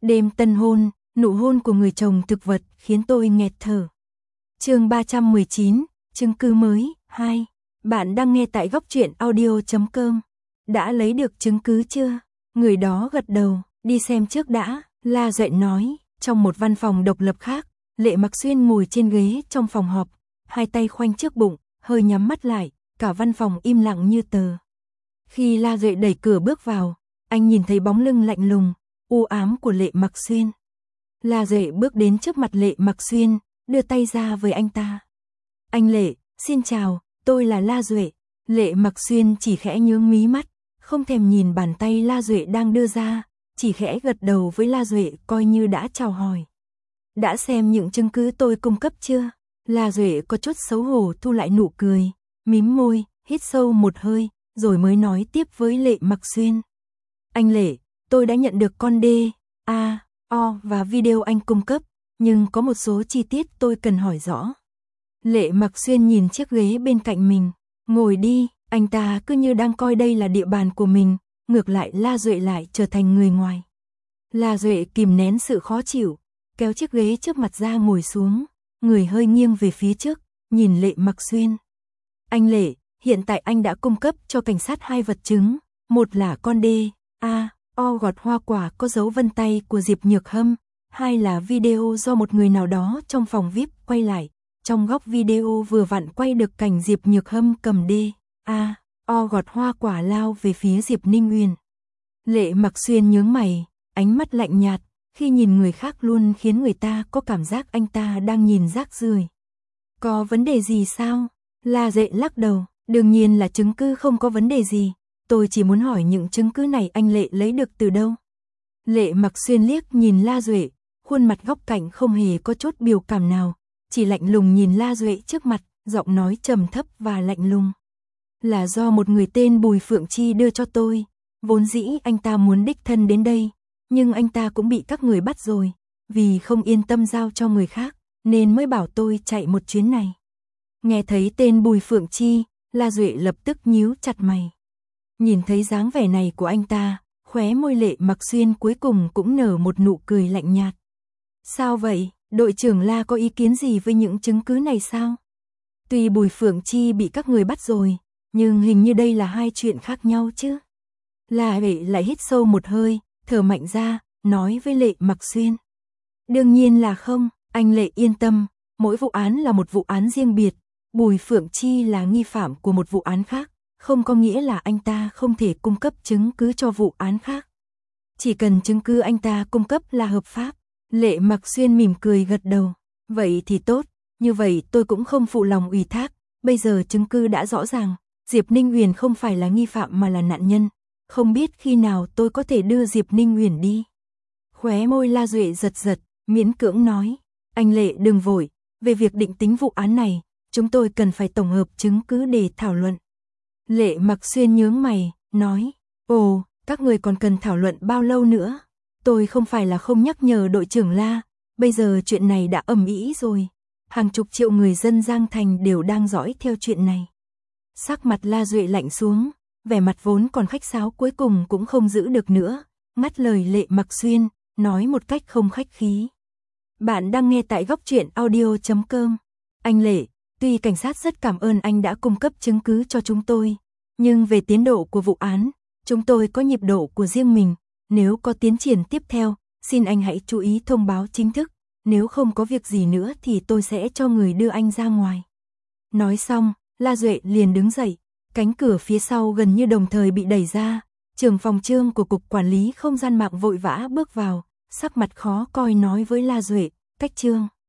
Đêm tân hôn, nụ hôn của người chồng thực vật khiến tôi nghẹt thở. Chương 319, chứng cứ mới 2. Bạn đang nghe tại góc truyện audio.com. Đã lấy được chứng cứ chưa? Người đó gật đầu, đi xem trước đã, La Duệ nói. Trong một văn phòng độc lập khác, Lệ Mặc Xuyên ngồi trên ghế trong phòng họp, hai tay khoanh trước bụng, hơi nhắm mắt lại, cả văn phòng im lặng như tờ. Khi La Duệ đẩy cửa bước vào, anh nhìn thấy bóng lưng lạnh lùng, u ám của Lệ Mặc Xuyên. La Duệ bước đến trước mặt Lệ Mặc Xuyên, đưa tay ra với anh ta. Anh Lệ, xin chào, tôi là La Duệ. Lệ Mặc Xuyên chỉ khẽ nhướng mí mắt, không thèm nhìn bàn tay La Duệ đang đưa ra, chỉ khẽ gật đầu với La Duệ coi như đã chào hỏi. Đã xem những chứng cứ tôi cung cấp chưa? La Duệ có chút xấu hổ thu lại nụ cười, mím môi, hít sâu một hơi, rồi mới nói tiếp với Lệ Mặc Xuyên. Anh Lệ, tôi đã nhận được con D.A.O. và video anh cung cấp, nhưng có một số chi tiết tôi cần hỏi rõ. Lệ Mặc Xuyên nhìn chiếc ghế bên cạnh mình, ngồi đi, anh ta cứ như đang coi đây là địa bàn của mình, ngược lại La Duệ lại trở thành người ngoài. La Duệ kìm nén sự khó chịu, kéo chiếc ghế trước mặt ra ngồi xuống, người hơi nghiêng về phía trước, nhìn Lệ Mặc Xuyên. Anh Lệ, hiện tại anh đã cung cấp cho cảnh sát hai vật chứng, một là con D.A.O. gọt hoa quả có dấu vân tay của Diệp Nhược Hâm, hai là video do một người nào đó trong phòng VIP quay lại. Trong góc video vừa vặn quay được cảnh Diệp Nhược Hâm cầm D.A.O. gọt hoa quả lao về phía Diệp Ninh Uyển. Lệ Mặc Xuyên nhướng mày, ánh mắt lạnh nhạt, khi nhìn người khác luôn khiến người ta có cảm giác anh ta đang nhìn rác rưởi. Có vấn đề gì sao? La Duệ lắc đầu, đương nhiên là chứng cứ không có vấn đề gì, tôi chỉ muốn hỏi những chứng cứ này anh Lệ lấy được từ đâu? Lệ Mặc Xuyên liếc nhìn La Duệ, khuôn mặt góc cạnh không hề có chút biểu cảm nào, chỉ lạnh lùng nhìn La Duệ trước mặt, giọng nói trầm thấp và lạnh lùng. Là do một người tên Bùi Phượng Chi đưa cho tôi, vốn dĩ anh ta muốn đích thân đến đây, nhưng anh ta cũng bị các người bắt rồi, vì không yên tâm giao cho người khác, nên mới bảo tôi chạy một chuyến này. Nghe thấy tên Bùi Phượng Chi, La Duệ lập tức nhíu chặt mày. Nhìn thấy dáng vẻ này của anh ta, khóe môi Lệ Mặc Xuyên cuối cùng cũng nở một nụ cười lạnh nhạt. Sao vậy, đội trưởng La có ý kiến gì với những chứng cứ này sao? Tuy Bùi Phượng Chi bị các người bắt rồi, nhưng hình như đây là hai chuyện khác nhau chứ. La Duệ lại hít sâu một hơi, thở mạnh ra, nói với Lệ Mặc Xuyên. Đương nhiên là không, anh Lệ yên tâm, mỗi vụ án là một vụ án riêng biệt, Bùi Phượng Chi là nghi phạm của một vụ án khác, không có nghĩa là anh ta không thể cung cấp chứng cứ cho vụ án khác. Chỉ cần chứng cứ anh ta cung cấp là hợp pháp. Lệ Mặc Xuyên mỉm cười gật đầu. Vậy thì tốt, như vậy tôi cũng không phụ lòng ủy thác, bây giờ chứng cứ đã rõ ràng, Diệp Ninh Uyển không phải là nghi phạm mà là nạn nhân, không biết khi nào tôi có thể đưa Diệp Ninh Uyển đi. Khóe môi La Duệ giật giật, miễn cưỡng nói, anh Lệ đừng vội, về việc định tính vụ án này, chúng tôi cần phải tổng hợp chứng cứ để thảo luận. Lệ Mặc Xuyên nhướng mày, nói, ồ, các người còn cần thảo luận bao lâu nữa? Tôi không phải là không nhắc nhở đội trưởng La, bây giờ chuyện này đã ầm ĩ rồi. Hàng chục triệu người dân Giang Thành đều đang dõi theo chuyện này. Sắc mặt La Duệ lạnh xuống, vẻ mặt vốn còn khách sáo cuối cùng cũng không giữ được nữa, ngắt lời Lệ Mặc Xuyên, nói một cách không khách khí. Bạn đang nghe tại góc truyện audio.com. Anh Lệ, tuy cảnh sát rất cảm ơn anh đã cung cấp chứng cứ cho chúng tôi, nhưng về tiến độ của vụ án, chúng tôi có nhịp độ của riêng mình. Nếu có tiến triển tiếp theo, xin anh hãy chú ý thông báo chính thức, nếu không có việc gì nữa thì tôi sẽ cho người đưa anh ra ngoài. Nói xong, La Duệ liền đứng dậy, cánh cửa phía sau gần như đồng thời bị đẩy ra, trưởng phòng Trương của Cục Quản lý Không gian mạng vội vã bước vào, sắc mặt khó coi nói với La Duệ, cách Trương.